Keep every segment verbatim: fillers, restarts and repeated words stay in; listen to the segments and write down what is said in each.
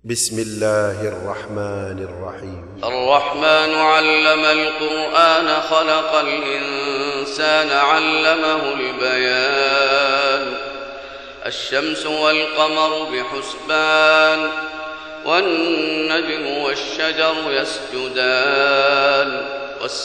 بسم الله الرحمن الرحيم. الرحمن علم القرآن خلق الإنسان علمه البيان. الشمس والقمر بحسبان والنجم والشجر يسجدان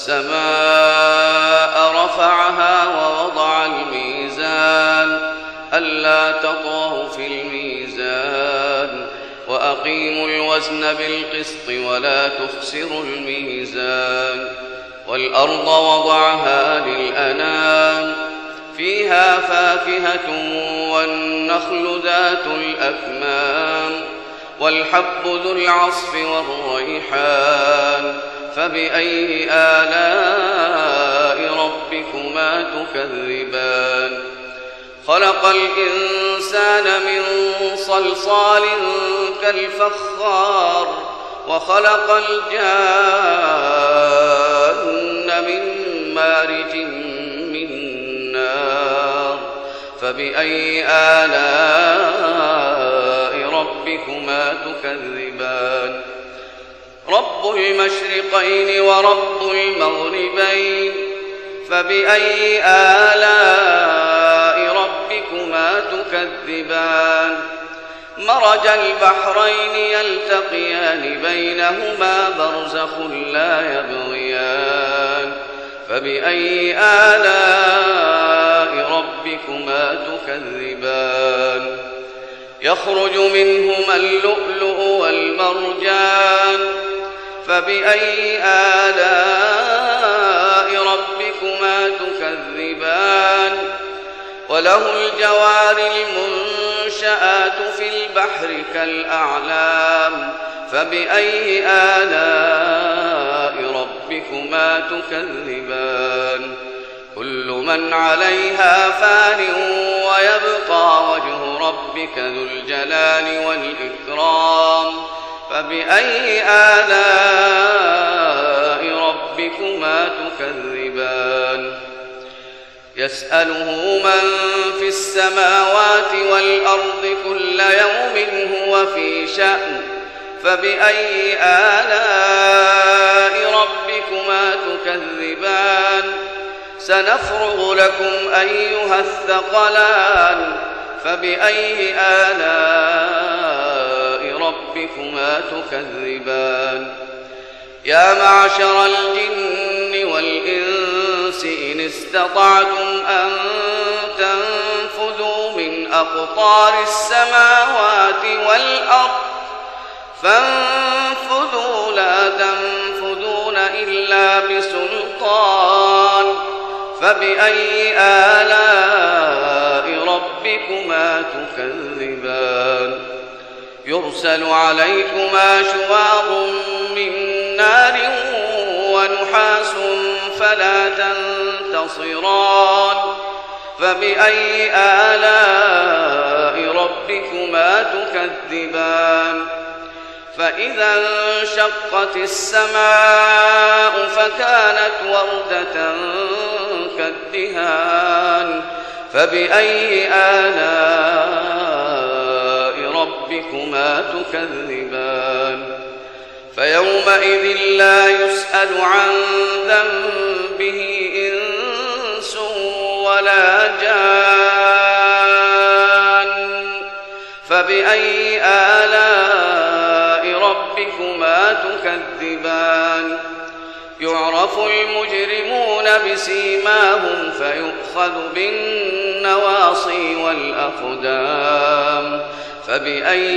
والسماء رفعها ووضع الميزان ألا تطغوا في الميزان وأقيموا الوزن بالقسط ولا تخسروا الميزان والأرض وضعها للأنام فيها فاكهة والنخل ذات الأكمام والحب ذو العصف والريحان فبأي آلاء ربكما تكذبان. خلق الإنسان من صلصال كالفخار وخلق الجان من مارج من نار فبأي آلاء ربكما تكذبان. رب المشرقين ورب المغربين فبأي آلاء ربكما تكذبان. مرج البحرين يلتقيان بينهما برزخ لا يبغيان فبأي آلاء ربكما تكذبان. يخرج منهما اللؤلؤ والمرجان فبأي آلاء ربكما تكذبان. وله الجوار المنشآت في البحر كالأعلام فبأي آلاء ربكما تكذبان. كل من عليها فان ويبقى وجه ربك ذو الجلال والإكرام فبأي آلاء ربكما تكذبان. يسأله من في السماوات والأرض كل يوم هو في شأن فبأي آلاء ربكما تكذبان. سنفرغ لكم أيها الثقلان فبأي آلاء ربكما تكذبان. يا معشر الجن والإنس إن استطعتم أن تنفذوا من أقطار السماوات والأرض فانفذوا لا تنفذون إلا بسلطان فبأي آلاء ربكما تكذبان. يرسل عليكما شواظ من نار ونحاس فلا تنتصران فبأي آلاء ربكما تكذبان. فإذا انشقت السماء فكانت وردة كالدهان فبأي آلاء ربكما تكذبان. فيومئذ لا يسأل عن ذنبه إنس ولا جان فبأي آلاء ربكما تكذبان. يعرف المجرمون بسيماهم فيؤخذ بالنواصي والأقدام فبأي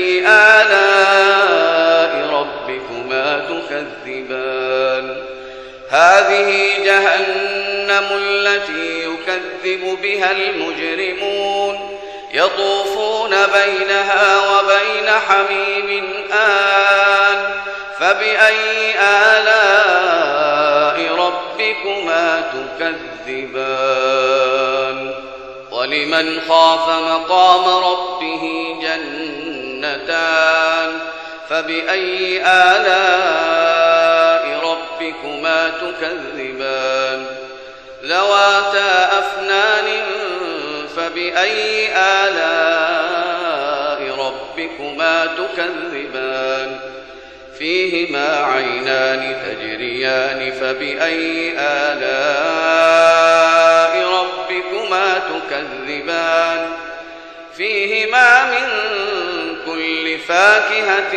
آلاء ربكما تكذبان. هذه جهنم التي يكذب بها المجرمون يطوفون بينها وبين حميم آن فبأي آلاء ربكما تكذبان. ولمن خاف مقام ربه جنتان فبأي آلاء ربكما تكذبان. ذواتا أفنان فبأي آلاء ربكما ربكما تكذبان فيهما عينان تجريان فبأي آلاء ربكما تكذبان فيهما من كل فاكهة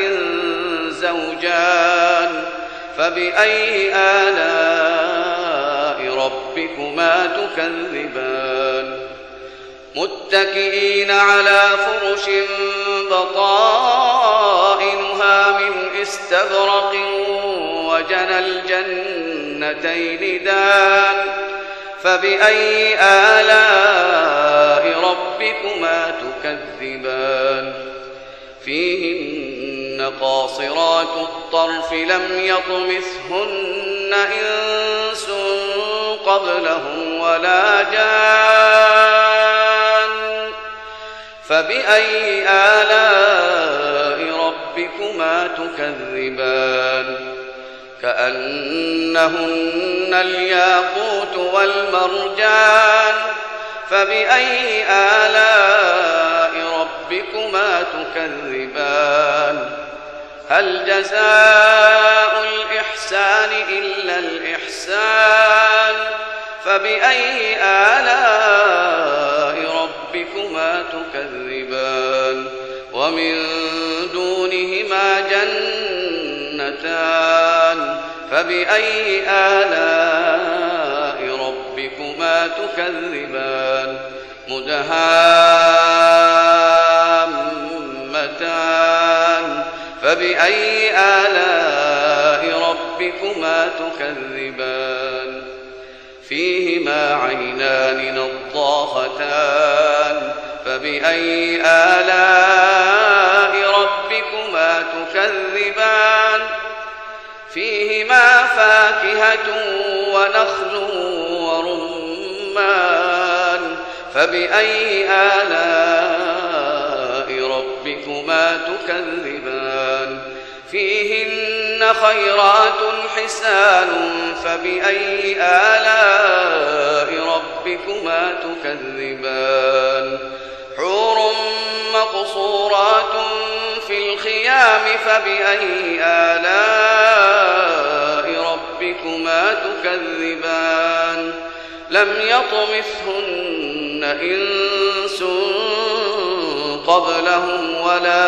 زوجان فبأي آلاء ربكما تكذبان متكئين على فرش بطائنها من استبرق وجنى الجنتين دان فبأي آلاء ربكما تكذبان فيهن قاصرات الطرف لم يطمثهن إنس قبلهم ولا جان فبأي آلاء ربكما تكذبان كأنهن الياقوت والمرجان فبأي آلاء ربكما تكذبان هل جزاء الإحسان إلا الإحسان فبأي آلاء ربكما تكذبان ومن دونهما جنتان فبأي آلاء ربكما تكذبان مدهامتان فبأي آلاء ربكما تكذبان فيهما عينان نضاختان فبأي آلاء ربكما تكذبان فيهما فاكهة ونخل ورمان فبأي آلاء ربكما تكذبان فيهن خيرات حسان فبأي آلاء ربكما تكذبان حور مقصورات في الخيام فبأي آلاء ربكما تكذبان لم يطمثهن إنس قبلهم ولا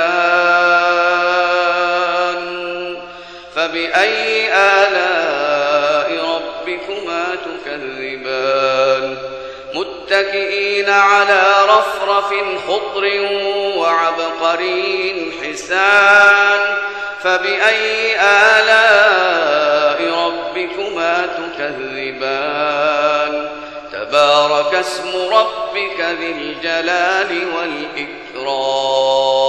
جان فبأي آلاء ربكما تكذبان متكئين على رفرف خضر وعبقري حسان فبأي آلاء ربكما تكذبان تبارك اسم ربك ذي الجلال والإكرام